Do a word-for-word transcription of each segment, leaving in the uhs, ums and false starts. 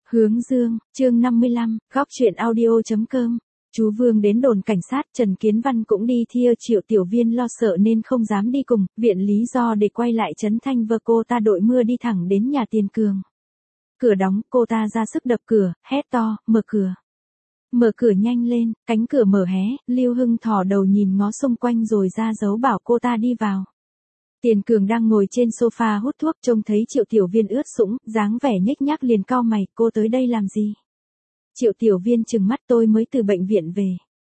Hướng dương, chương năm mươi lăm, góc truyện audio.com. Chú Vương đến đồn cảnh sát, Trần Kiến Văn cũng đi theo Triệu Tiểu Viên lo sợ nên không dám đi cùng, viện lý do để quay lại trấn Thanh Vơ. Cô ta đội mưa đi thẳng đến nhà Tiền Cường. Cửa đóng, cô ta ra sức đập cửa, hét to, mở cửa. Mở cửa nhanh lên, cánh cửa mở hé, Lưu Hưng thò đầu nhìn ngó xung quanh rồi ra dấu bảo cô ta đi vào. Tiền Cường đang ngồi trên sofa hút thuốc, trông thấy Triệu Tiểu Viên ướt sũng, dáng vẻ nhếch nhác liền cau mày, cô tới đây làm gì? Triệu Tiểu Viên trừng mắt, tôi mới từ bệnh viện về.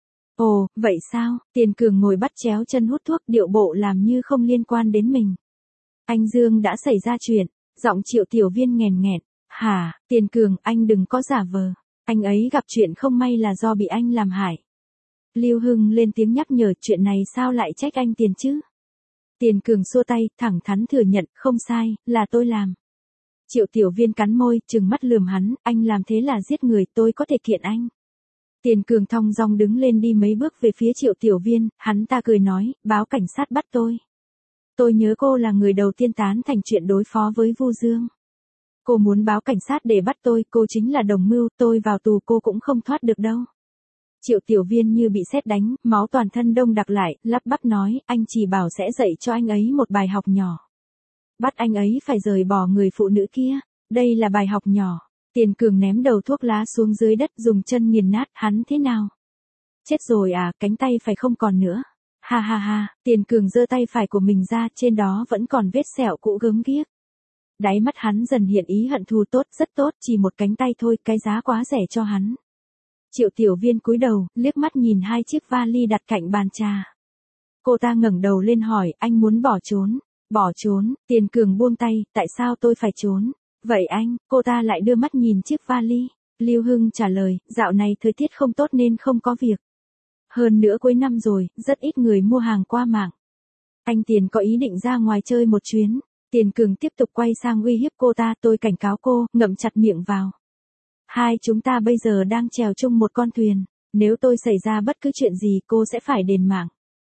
Ồ, vậy sao? Tiền Cường ngồi bắt chéo chân hút thuốc, điệu bộ làm như không liên quan đến mình. Anh Dương đã xảy ra chuyện, giọng Triệu Tiểu Viên nghèn nghẹn. Hả, Tiền Cường, anh đừng có giả vờ. Anh ấy gặp chuyện không may là do bị anh làm hại. Lưu Hưng lên tiếng nhắc nhở, chuyện này sao lại trách anh Tiền chứ? Tiền Cường xua tay, thẳng thắn thừa nhận, không sai, là tôi làm. Triệu Tiểu Viên cắn môi, trừng mắt lườm hắn, anh làm thế là giết người, tôi có thể kiện anh. Tiền Cường thong dong đứng lên đi mấy bước về phía Triệu Tiểu Viên, hắn ta cười nói, báo cảnh sát bắt tôi. Tôi nhớ cô là người đầu tiên tán thành chuyện đối phó với Vu Dương. Cô muốn báo cảnh sát để bắt tôi, cô chính là đồng mưu, tôi vào tù cô cũng không thoát được đâu. Triệu Tiểu Viên như bị sét đánh, máu toàn thân đông đặc lại, lắp bắp nói, anh chỉ bảo sẽ dạy cho anh ấy một bài học nhỏ. Bắt anh ấy phải rời bỏ người phụ nữ kia, đây là bài học nhỏ. Tiền Cường ném đầu thuốc lá xuống dưới đất, dùng chân nghiền nát, hắn thế nào? Chết rồi à, cánh tay phải không còn nữa. Ha ha ha, Tiền Cường giơ tay phải của mình ra, trên đó vẫn còn vết sẹo cũ gớm ghiếc. Đáy mắt hắn dần hiện ý hận thù, tốt, rất tốt, chỉ một cánh tay thôi, cái giá quá rẻ cho hắn. Triệu Tiểu Viên cúi đầu, liếc mắt nhìn hai chiếc vali đặt cạnh bàn trà. Cô ta ngẩng đầu lên hỏi, anh muốn bỏ trốn? Bỏ trốn? Tiền Cường buông tay, tại sao tôi phải trốn? Vậy anh, cô ta lại đưa mắt nhìn chiếc vali. Lưu Hưng trả lời, dạo này thời tiết không tốt nên không có việc. Hơn nữa cuối năm rồi, rất ít người mua hàng qua mạng. Anh Tiền có ý định ra ngoài chơi một chuyến. Tiền Cường tiếp tục quay sang uy hiếp cô ta, tôi cảnh cáo cô, ngậm chặt miệng vào. Hai chúng ta bây giờ đang chèo chung một con thuyền, nếu tôi xảy ra bất cứ chuyện gì cô sẽ phải đền mạng.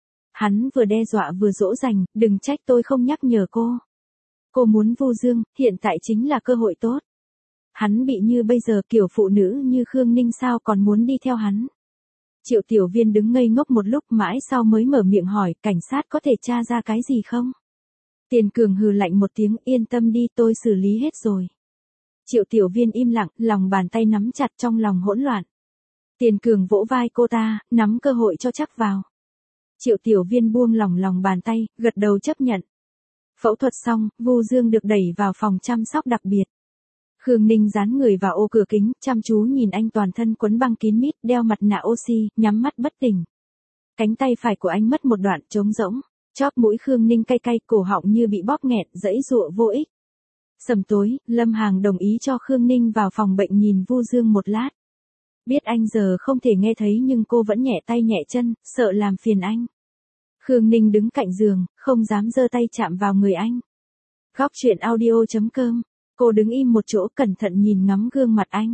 Hắn vừa đe dọa vừa dỗ dành, đừng trách tôi không nhắc nhở cô. Cô muốn Vu Dương, hiện tại chính là cơ hội tốt. Hắn bị như bây giờ, kiểu phụ nữ như Khương Ninh sao còn muốn đi theo hắn. Triệu Tiểu Viên đứng ngây ngốc một lúc, mãi sau mới mở miệng hỏi, cảnh sát có thể tra ra cái gì không? Tiền Cường hừ lạnh một tiếng, yên tâm đi, tôi xử lý hết rồi. Triệu Tiểu Viên im lặng, lòng bàn tay nắm chặt, trong lòng hỗn loạn. Tiền Cường vỗ vai cô ta, nắm cơ hội cho chắc vào. Triệu Tiểu Viên buông lỏng lòng bàn tay, gật đầu chấp nhận. Phẫu thuật xong, Vu Dương được đẩy vào phòng chăm sóc đặc biệt. Khương Ninh dán người vào ô cửa kính, chăm chú nhìn anh toàn thân quấn băng kín mít, đeo mặt nạ oxy, nhắm mắt bất tỉnh. Cánh tay phải của anh mất một đoạn, trống rỗng. Chóp mũi Khương Ninh cay cay, cổ họng như bị bóp nghẹt, giãy giụa vô ích. Sầm tối, Lâm Hằng đồng ý cho Khương Ninh vào phòng bệnh nhìn Vu Dương một lát. Biết anh giờ không thể nghe thấy nhưng cô vẫn nhẹ tay nhẹ chân, sợ làm phiền anh. Khương Ninh đứng cạnh giường, không dám giơ tay chạm vào người anh. Góc truyện audio.com, cô đứng im một chỗ cẩn thận nhìn ngắm gương mặt anh.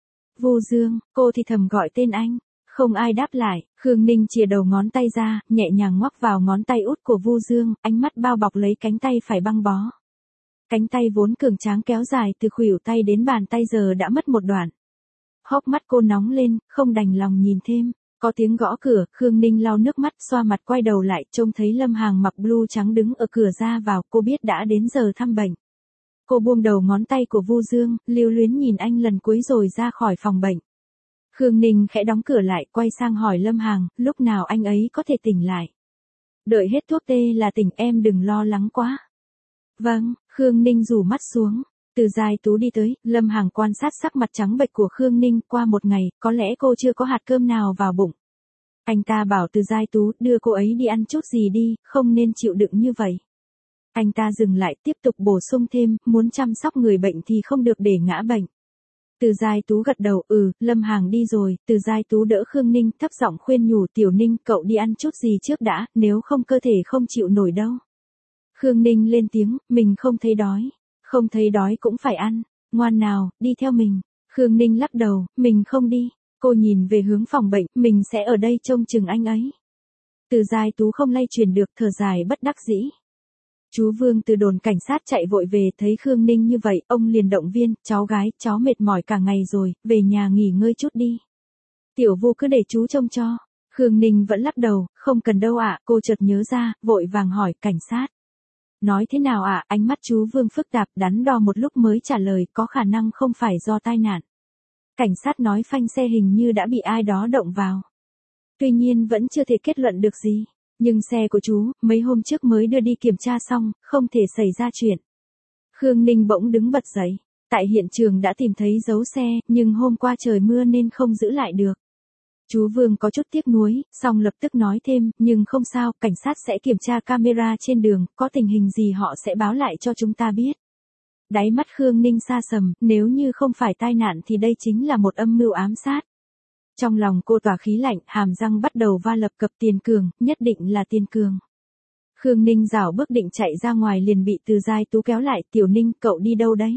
Vu Dương, cô thì thầm gọi tên anh. Không ai đáp lại, Khương Ninh chìa đầu ngón tay ra, nhẹ nhàng ngoắc vào ngón tay út của Vu Dương, ánh mắt bao bọc lấy cánh tay phải băng bó. Cánh tay vốn cường tráng kéo dài từ khuỷu tay đến bàn tay giờ đã mất một đoạn. Hốc mắt cô nóng lên, không đành lòng nhìn thêm. Có tiếng gõ cửa, Khương Ninh lau nước mắt, xoa mặt quay đầu lại, trông thấy Lâm Hằng mặc blue trắng đứng ở cửa ra vào, cô biết đã đến giờ thăm bệnh. Cô buông đầu ngón tay của Vu Dương, lưu luyến nhìn anh lần cuối rồi ra khỏi phòng bệnh. Khương Ninh khẽ đóng cửa lại, quay sang hỏi Lâm Hằng, lúc nào anh ấy có thể tỉnh lại? Đợi hết thuốc tê là tỉnh, em đừng lo lắng quá. Vâng, Khương Ninh rủ mắt xuống. Từ Giai Tú đi tới, Lâm Hằng quan sát sắc mặt trắng bệch của Khương Ninh, qua một ngày, có lẽ cô chưa có hạt cơm nào vào bụng. Anh ta bảo Từ Giai Tú, đưa cô ấy đi ăn chút gì đi, không nên chịu đựng như vậy. Anh ta dừng lại, tiếp tục bổ sung thêm, muốn chăm sóc người bệnh thì không được để ngã bệnh. Từ Giai Tú gật đầu, ừ, Lâm Hằng đi rồi. Từ Giai Tú đỡ Khương Ninh, thấp giọng khuyên nhủ, Tiểu Ninh, cậu đi ăn chút gì trước đã, nếu không cơ thể không chịu nổi đâu. Khương Ninh lên tiếng, mình không thấy đói. Không thấy đói cũng phải ăn, ngoan nào, đi theo mình. Khương Ninh lắc đầu, mình không đi. Cô nhìn về hướng phòng bệnh, mình sẽ ở đây trông chừng anh ấy. Từ Giai Tú không lay truyền được, thở dài bất đắc dĩ. Chú Vương từ đồn cảnh sát chạy vội về thấy Khương Ninh như vậy, ông liền động viên, cháu gái, cháu mệt mỏi cả ngày rồi, về nhà nghỉ ngơi chút đi. Tiểu Vu cứ để chú trông cho. Khương Ninh vẫn lắc đầu, không cần đâu ạ, cô chợt nhớ ra, vội vàng hỏi, cảnh sát. Nói thế nào ạ, ánh mắt chú Vương phức tạp, đắn đo một lúc mới trả lời, có khả năng không phải do tai nạn. Cảnh sát nói phanh xe hình như đã bị ai đó động vào. Tuy nhiên vẫn chưa thể kết luận được gì. Nhưng xe của chú, mấy hôm trước mới đưa đi kiểm tra xong, không thể xảy ra chuyện. Khương Ninh bỗng đứng bật dậy. Tại hiện trường đã tìm thấy dấu xe, nhưng hôm qua trời mưa nên không giữ lại được. Chú Vương có chút tiếc nuối, xong lập tức nói thêm, nhưng không sao, cảnh sát sẽ kiểm tra camera trên đường, có tình hình gì họ sẽ báo lại cho chúng ta biết. Đáy mắt Khương Ninh xa sầm, nếu như không phải tai nạn thì đây chính là một âm mưu ám sát. Trong lòng cô tỏa khí lạnh, hàm răng bắt đầu va lập cập, Tiền Cường, nhất định là Tiền Cường. Khương Ninh rảo bước định chạy ra ngoài liền bị Từ Giai Tú kéo lại, Tiểu Ninh, cậu đi đâu đấy?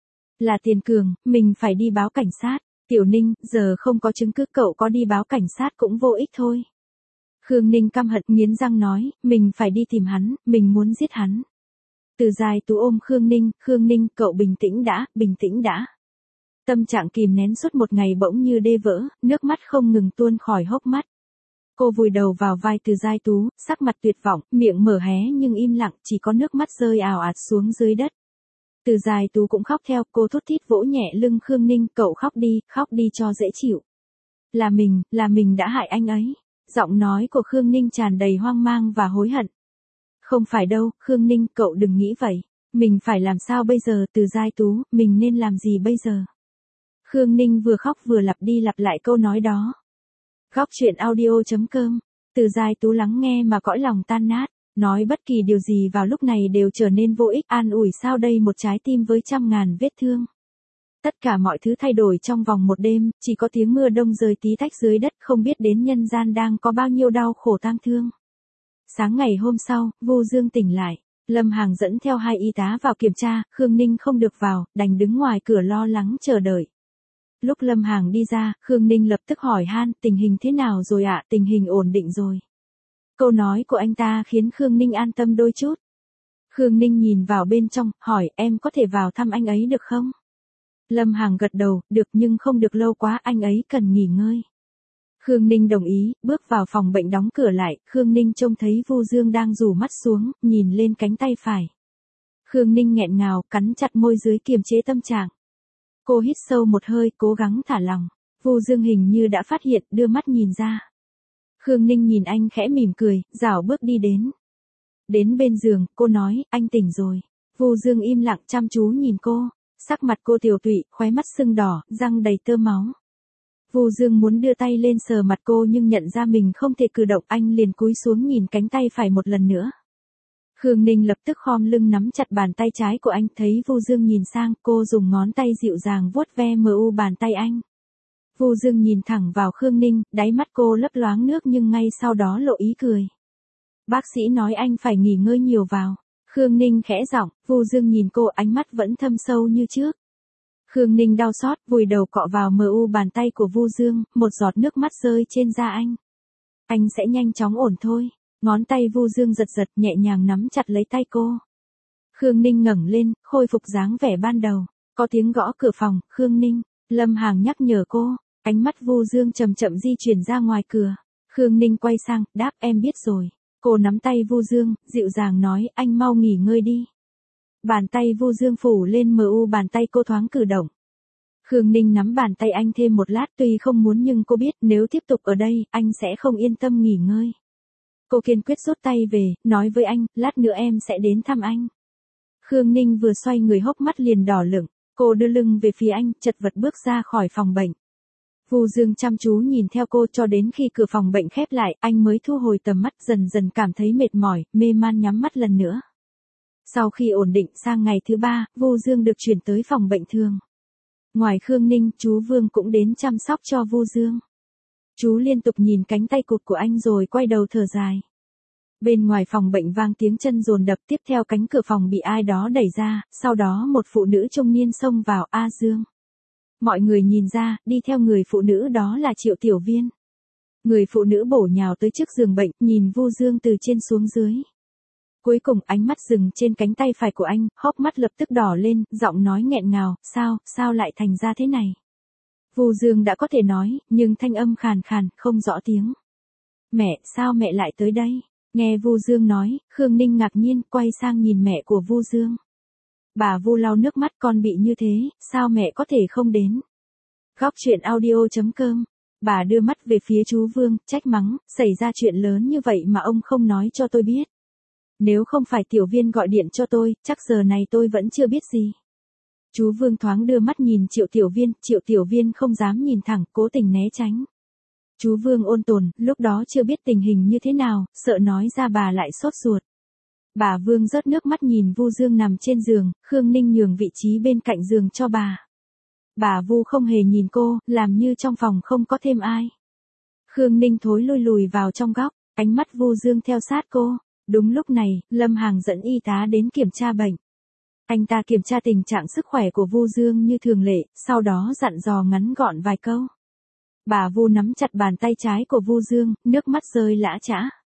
Là Tiền Cường, mình phải đi báo cảnh sát. Tiểu Ninh, giờ không có chứng cứ, cậu có đi báo cảnh sát cũng vô ích thôi. Khương Ninh căm hận nghiến răng nói, mình phải đi tìm hắn, mình muốn giết hắn. Từ Giai Tú ôm Khương Ninh, Khương Ninh, cậu bình tĩnh đã, bình tĩnh đã. Tâm trạng kìm nén suốt một ngày bỗng như đê vỡ, nước mắt không ngừng tuôn khỏi hốc mắt. Cô vùi đầu vào vai Từ Giai Tú, sắc mặt tuyệt vọng, miệng mở hé nhưng im lặng, chỉ có nước mắt rơi ào ạt xuống dưới đất. Từ Giai Tú cũng khóc theo, cô thút thít vỗ nhẹ lưng Khương Ninh, cậu khóc đi, khóc đi cho dễ chịu. Là mình, là mình đã hại anh ấy. Giọng nói của Khương Ninh tràn đầy hoang mang và hối hận. Không phải đâu, Khương Ninh, cậu đừng nghĩ vậy. Mình phải làm sao bây giờ, Từ Giai Tú, mình nên làm gì bây giờ? Khương Ninh vừa khóc vừa lặp đi lặp lại câu nói đó. Góc truyện audio chấm com. Từ Giai Tú lắng nghe mà cõi lòng tan nát. Nói bất kỳ điều gì vào lúc này đều trở nên vô ích, an ủi sao đây một trái tim với trăm ngàn vết thương. Tất cả mọi thứ thay đổi trong vòng một đêm, chỉ có tiếng mưa đông rơi tí tách dưới đất, không biết đến nhân gian đang có bao nhiêu đau khổ tang thương. Sáng ngày hôm sau, Vu Dương tỉnh lại, Lâm Hằng dẫn theo hai y tá vào kiểm tra, Khương Ninh không được vào, đành đứng ngoài cửa lo lắng chờ đợi. Lúc Lâm Hằng đi ra, Khương Ninh lập tức hỏi han, tình hình thế nào rồi ạ, tình hình ổn định rồi. Câu nói của anh ta khiến Khương Ninh an tâm đôi chút. Khương Ninh nhìn vào bên trong, hỏi, em có thể vào thăm anh ấy được không? Lâm Hằng gật đầu, được nhưng không được lâu quá, anh ấy cần nghỉ ngơi. Khương Ninh đồng ý, bước vào phòng bệnh đóng cửa lại, Khương Ninh trông thấy Vu Dương đang rủ mắt xuống, nhìn lên cánh tay phải. Khương Ninh nghẹn ngào, cắn chặt môi dưới kiềm chế tâm trạng. Cô hít sâu một hơi, cố gắng thả lòng. Vu Dương hình như đã phát hiện, đưa mắt nhìn ra. Khương Ninh nhìn anh khẽ mỉm cười, rảo bước đi đến. Đến bên giường, cô nói, anh tỉnh rồi. Vu Dương im lặng chăm chú nhìn cô, sắc mặt cô tiều tụy, khóe mắt sưng đỏ, răng đầy tơ máu. Vu Dương muốn đưa tay lên sờ mặt cô nhưng nhận ra mình không thể cử động, anh liền cúi xuống nhìn cánh tay phải một lần nữa. Khương Ninh lập tức khom lưng nắm chặt bàn tay trái của anh, thấy Vu Dương nhìn sang, cô dùng ngón tay dịu dàng vuốt ve mờ u bàn tay anh. Vu Dương nhìn thẳng vào Khương Ninh, đáy mắt cô lấp loáng nước nhưng ngay sau đó lộ ý cười. Bác sĩ nói anh phải nghỉ ngơi nhiều vào. Khương Ninh khẽ giọng, Vu Dương nhìn cô, ánh mắt vẫn thâm sâu như trước. Khương Ninh đau xót, vùi đầu cọ vào mờ u bàn tay của Vu Dương, một giọt nước mắt rơi trên da anh. Anh sẽ nhanh chóng ổn thôi. Ngón tay Vu Dương giật giật nhẹ nhàng nắm chặt lấy tay cô. Khương Ninh ngẩng lên, khôi phục dáng vẻ ban đầu. Có tiếng gõ cửa phòng, Khương Ninh, Lâm Hằng nhắc nhở cô. Ánh mắt Vu Dương chậm chậm di chuyển ra ngoài cửa. Khương Ninh quay sang, đáp em biết rồi. Cô nắm tay Vu Dương, dịu dàng nói, anh mau nghỉ ngơi đi. Bàn tay Vu Dương phủ lên mờ u bàn tay cô thoáng cử động. Khương Ninh nắm bàn tay anh thêm một lát, tuy không muốn nhưng cô biết nếu tiếp tục ở đây, anh sẽ không yên tâm nghỉ ngơi. Cô kiên quyết rút tay về, nói với anh, lát nữa em sẽ đến thăm anh. Khương Ninh vừa xoay người hốc mắt liền đỏ lửng, cô đưa lưng về phía anh, chật vật bước ra khỏi phòng bệnh. Vu Dương chăm chú nhìn theo cô cho đến khi cửa phòng bệnh khép lại, anh mới thu hồi tầm mắt, dần dần cảm thấy mệt mỏi, mê man nhắm mắt lần nữa. Sau khi ổn định, sang ngày thứ ba, Vu Dương được chuyển tới phòng bệnh thường. Ngoài Khương Ninh, chú Vương cũng đến chăm sóc cho Vu Dương. Chú liên tục nhìn cánh tay cụt của anh rồi quay đầu thở dài. Bên ngoài phòng bệnh vang tiếng chân dồn đập, tiếp theo cánh cửa phòng bị ai đó đẩy ra, sau đó một phụ nữ trung niên xông vào, A Dương. Mọi người nhìn ra, đi theo người phụ nữ đó là Triệu Tiểu Viên. Người phụ nữ bổ nhào tới trước giường bệnh, nhìn Vu Dương từ trên xuống dưới. Cuối cùng ánh mắt dừng trên cánh tay phải của anh, hốc mắt lập tức đỏ lên, giọng nói nghẹn ngào, sao, sao lại thành ra thế này? Vu Dương đã có thể nói, nhưng thanh âm khàn khàn, không rõ tiếng. Mẹ, sao mẹ lại tới đây? Nghe Vu Dương nói, Khương Ninh ngạc nhiên, quay sang nhìn mẹ của Vu Dương. Bà Vu lau nước mắt, con bị như thế, sao mẹ có thể không đến? Góc truyện audio chấm com. Bà đưa mắt về phía chú Vương, trách mắng, xảy ra chuyện lớn như vậy mà ông không nói cho tôi biết. Nếu không phải Tiểu Viên gọi điện cho tôi, chắc giờ này tôi vẫn chưa biết gì. Chú Vương thoáng đưa mắt nhìn Triệu Tiểu Viên, Triệu Tiểu Viên không dám nhìn thẳng, cố tình né tránh. Chú Vương ôn tồn, lúc đó chưa biết tình hình như thế nào, sợ nói ra bà lại sốt ruột. Bà Vương rớt nước mắt nhìn Vu Dương nằm trên giường, Khương Ninh nhường vị trí bên cạnh giường cho bà. Bà Vu không hề nhìn cô, làm như trong phòng không có thêm ai. Khương Ninh thối lui lùi vào trong góc, ánh mắt Vu Dương theo sát cô. Đúng lúc này, Lâm Hàng dẫn y tá đến kiểm tra bệnh. Anh ta kiểm tra tình trạng sức khỏe của Vu Dương như thường lệ, sau đó dặn dò ngắn gọn vài câu. Bà Vu nắm chặt bàn tay trái của Vu Dương, nước mắt rơi lã chã.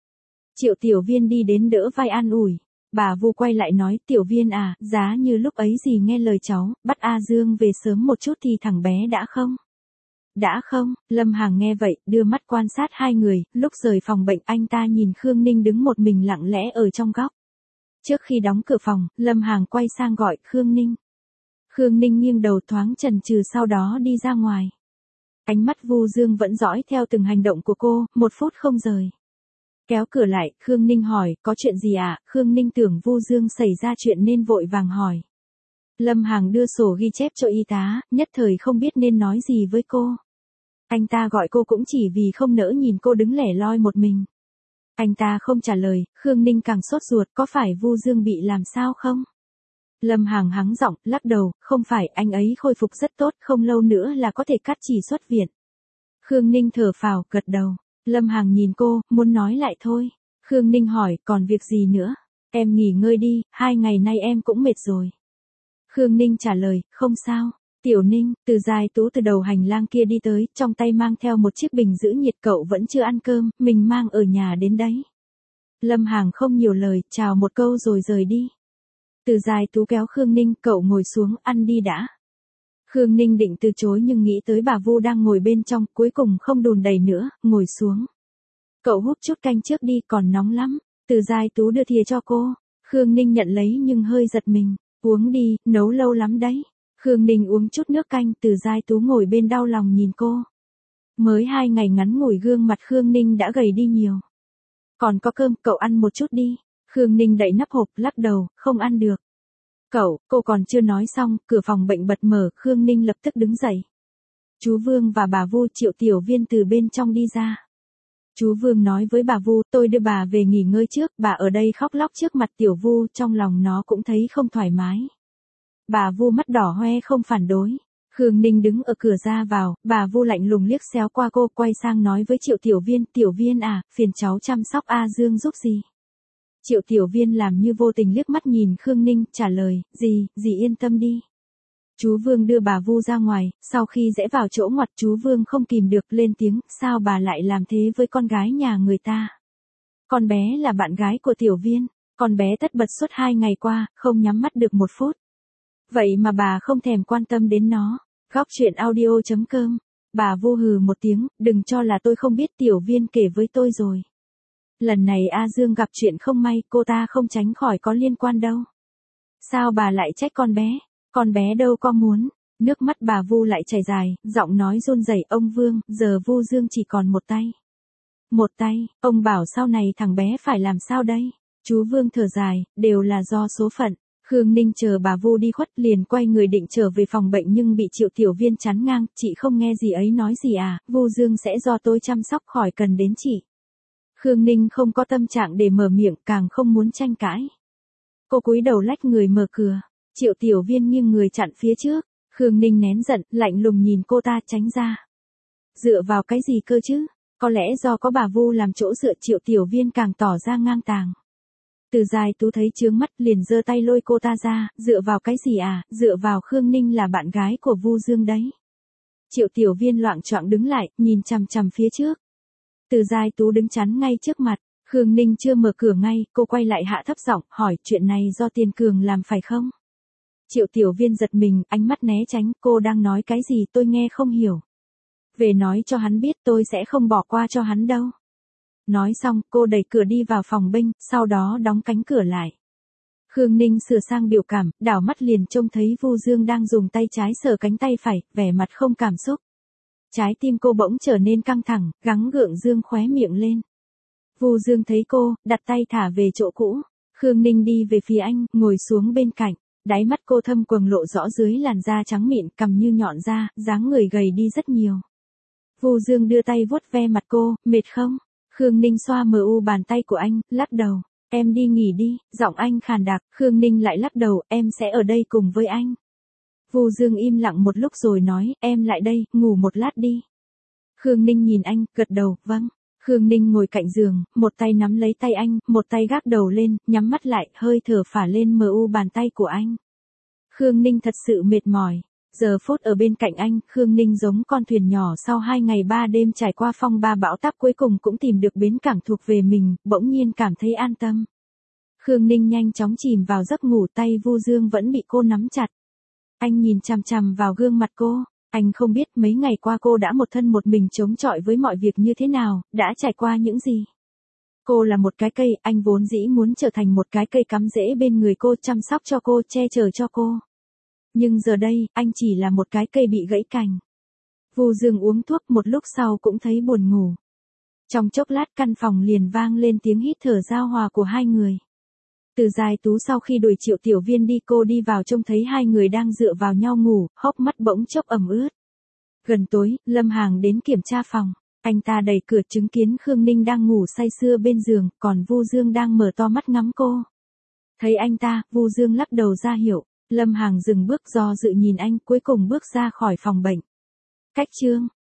Triệu Tiểu Viên đi đến đỡ vai an ủi. Bà Vu quay lại nói, Tiểu Viên à, giá như lúc ấy gì nghe lời cháu, bắt A Dương về sớm một chút thì thằng bé đã không? Đã không? Lâm Hàng nghe vậy, đưa mắt quan sát hai người, lúc rời phòng bệnh anh ta nhìn Khương Ninh đứng một mình lặng lẽ ở trong góc. Trước khi đóng cửa phòng, Lâm Hàng quay sang gọi Khương Ninh. Khương Ninh nghiêng đầu thoáng chần chừ sau đó đi ra ngoài. Ánh mắt Vu Dương vẫn dõi theo từng hành động của cô, một phút không rời. Kéo cửa lại, Khương Ninh hỏi, có chuyện gì ạ? À? Khương Ninh tưởng Vu Dương xảy ra chuyện nên vội vàng hỏi. Lâm Hàng đưa sổ ghi chép cho y tá, nhất thời không biết nên nói gì với cô. Anh ta gọi cô cũng chỉ vì không nỡ nhìn cô đứng lẻ loi một mình. Anh ta không trả lời, Khương Ninh càng sốt ruột, có phải Vu Dương bị làm sao không? Lâm Hàng hắng giọng, lắc đầu, không phải, anh ấy khôi phục rất tốt, không lâu nữa là có thể cắt chỉ xuất viện. Khương Ninh thở phào, gật đầu. Lâm Hàng nhìn cô, muốn nói lại thôi. Khương Ninh hỏi, còn việc gì nữa? Em nghỉ ngơi đi, hai ngày nay em cũng mệt rồi. Khương Ninh trả lời, không sao. Tiểu Ninh, Từ Giai Tú từ đầu hành lang kia đi tới, trong tay mang theo một chiếc bình giữ nhiệt, cậu vẫn chưa ăn cơm, mình mang ở nhà đến đấy. Lâm Hàng không nhiều lời, chào một câu rồi rời đi. Từ Giai Tú kéo Khương Ninh, cậu ngồi xuống, ăn đi đã. Khương Ninh định từ chối nhưng nghĩ tới bà Vu đang ngồi bên trong, cuối cùng không đùn đẩy nữa, ngồi xuống. Cậu húp chút canh trước đi, còn nóng lắm. Từ Giai Tú đưa thìa cho cô. Khương Ninh nhận lấy nhưng hơi giật mình. Uống đi, nấu lâu lắm đấy. Khương Ninh uống chút nước canh, Từ Giai Tú ngồi bên đau lòng nhìn cô. Mới hai ngày ngắn ngủi gương mặt Khương Ninh đã gầy đi nhiều. Còn có cơm, cậu ăn một chút đi. Khương Ninh đậy nắp hộp, lắc đầu, không ăn được. Cậu, cô còn chưa nói xong, cửa phòng bệnh bật mở, Khương Ninh lập tức đứng dậy. Chú Vương và bà Vu, Triệu Tiểu Viên từ bên trong đi ra. Chú Vương nói với bà Vu, tôi đưa bà về nghỉ ngơi trước, bà ở đây khóc lóc trước mặt Tiểu Vu, trong lòng nó cũng thấy không thoải mái. Bà Vu mắt đỏ hoe không phản đối. Khương Ninh đứng ở cửa ra vào, bà Vu lạnh lùng liếc xéo qua cô, quay sang nói với Triệu Tiểu Viên, Tiểu Viên à, phiền cháu chăm sóc A Dương giúp gì? Triệu Tiểu Viên làm như vô tình liếc mắt nhìn Khương Ninh, trả lời, gì, gì yên tâm đi. Chú Vương đưa bà Vu ra ngoài, sau khi rẽ vào chỗ ngoặt chú Vương không kìm được lên tiếng, sao bà lại làm thế với con gái nhà người ta? Con bé là bạn gái của Tiểu Viên, con bé tất bật suốt hai ngày qua, không nhắm mắt được một phút. Vậy mà bà không thèm quan tâm đến nó. Góc truyện audio chấm com. Bà Vu hừ một tiếng, đừng cho là tôi không biết, Tiểu Viên kể với tôi rồi. Lần này A Dương gặp chuyện không may, cô ta không tránh khỏi có liên quan đâu. Sao bà lại trách con bé? Con bé đâu có muốn. Nước mắt bà Vu lại chảy dài, giọng nói run rẩy, ông Vương, giờ Vu Dương chỉ còn một tay. Một tay, ông bảo sau này thằng bé phải làm sao đây? Chú Vương thở dài, đều là do số phận. Khương Ninh chờ bà Vu đi khuất liền quay người định trở về phòng bệnh nhưng bị Triệu Tiểu Viên chắn ngang, chị không nghe gì ấy nói gì à, Vu Dương sẽ do tôi chăm sóc, khỏi cần đến chị. Khương Ninh không có tâm trạng để mở miệng, càng không muốn tranh cãi. Cô cúi đầu lách người mở cửa, Triệu Tiểu Viên nghiêng người chặn phía trước, Khương Ninh nén giận, lạnh lùng nhìn cô ta, tránh ra. Dựa vào cái gì cơ chứ? Có lẽ do có bà Vu làm chỗ dựa, Triệu Tiểu Viên càng tỏ ra ngang tàng. Từ Giai Tú thấy chướng mắt liền giơ tay lôi cô ta ra, dựa vào cái gì à, dựa vào Khương Ninh là bạn gái của Vu Dương đấy. Triệu Tiểu Viên loạng choạng đứng lại, nhìn chằm chằm phía trước. Từ Giai Tú đứng chắn ngay trước mặt, Khương Ninh chưa mở cửa ngay, cô quay lại hạ thấp giọng, hỏi chuyện này do Tiền Cường làm phải không? Triệu Tiểu Viên giật mình, ánh mắt né tránh, cô đang nói cái gì tôi nghe không hiểu. Về nói cho hắn biết tôi sẽ không bỏ qua cho hắn đâu. Nói xong, cô đẩy cửa đi vào phòng binh, sau đó đóng cánh cửa lại. Khương Ninh sửa sang biểu cảm, đảo mắt liền trông thấy Vu Dương đang dùng tay trái sờ cánh tay phải, vẻ mặt không cảm xúc. Trái tim cô bỗng trở nên căng thẳng, gắng gượng dương khóe miệng lên. Vu Dương thấy cô, đặt tay thả về chỗ cũ. Khương Ninh đi về phía anh, ngồi xuống bên cạnh. Đáy mắt cô thâm quầng lộ rõ dưới làn da trắng mịn, cằm như nhọn da, dáng người gầy đi rất nhiều. Vu Dương đưa tay vuốt ve mặt cô, mệt không? Khương Ninh xoa mờ u bàn tay của anh, lắc đầu. Em đi nghỉ đi, giọng anh khàn đặc. Khương Ninh lại lắc đầu, em sẽ ở đây cùng với anh. Vu Dương im lặng một lúc rồi nói, em lại đây, ngủ một lát đi. Khương Ninh nhìn anh, gật đầu, vâng. Khương Ninh ngồi cạnh giường, một tay nắm lấy tay anh, một tay gác đầu lên, nhắm mắt lại, hơi thở phả lên mờ u bàn tay của anh. Khương Ninh thật sự mệt mỏi. Giờ phút ở bên cạnh anh, Khương Ninh giống con thuyền nhỏ sau hai ngày ba đêm trải qua phong ba bão táp cuối cùng cũng tìm được bến cảng thuộc về mình, bỗng nhiên cảm thấy an tâm. Khương Ninh nhanh chóng chìm vào giấc ngủ, tay Vu Dương vẫn bị cô nắm chặt. Anh nhìn chằm chằm vào gương mặt cô. Anh không biết mấy ngày qua cô đã một thân một mình chống chọi với mọi việc như thế nào, đã trải qua những gì. Cô là một cái cây, anh vốn dĩ muốn trở thành một cái cây cắm rễ bên người cô, chăm sóc cho cô, che chở cho cô. Nhưng giờ đây, anh chỉ là một cái cây bị gãy cành. Vu Dương uống thuốc một lúc sau cũng thấy buồn ngủ. Trong chốc lát căn phòng liền vang lên tiếng hít thở giao hòa của hai người. Từ Dài Tú sau khi đuổi Triệu Tiểu Viên đi, cô đi vào trông thấy hai người đang dựa vào nhau ngủ, hốc mắt bỗng chốc ẩm ướt. Gần tối, Lâm Hàng đến kiểm tra phòng. Anh ta đẩy cửa chứng kiến Khương Ninh đang ngủ say sưa bên giường, còn Vu Dương đang mở to mắt ngắm cô. Thấy anh ta, Vu Dương lắc đầu ra hiệu. Lâm Hàng dừng bước do dự nhìn anh, cuối cùng bước ra khỏi phòng bệnh. Cách chương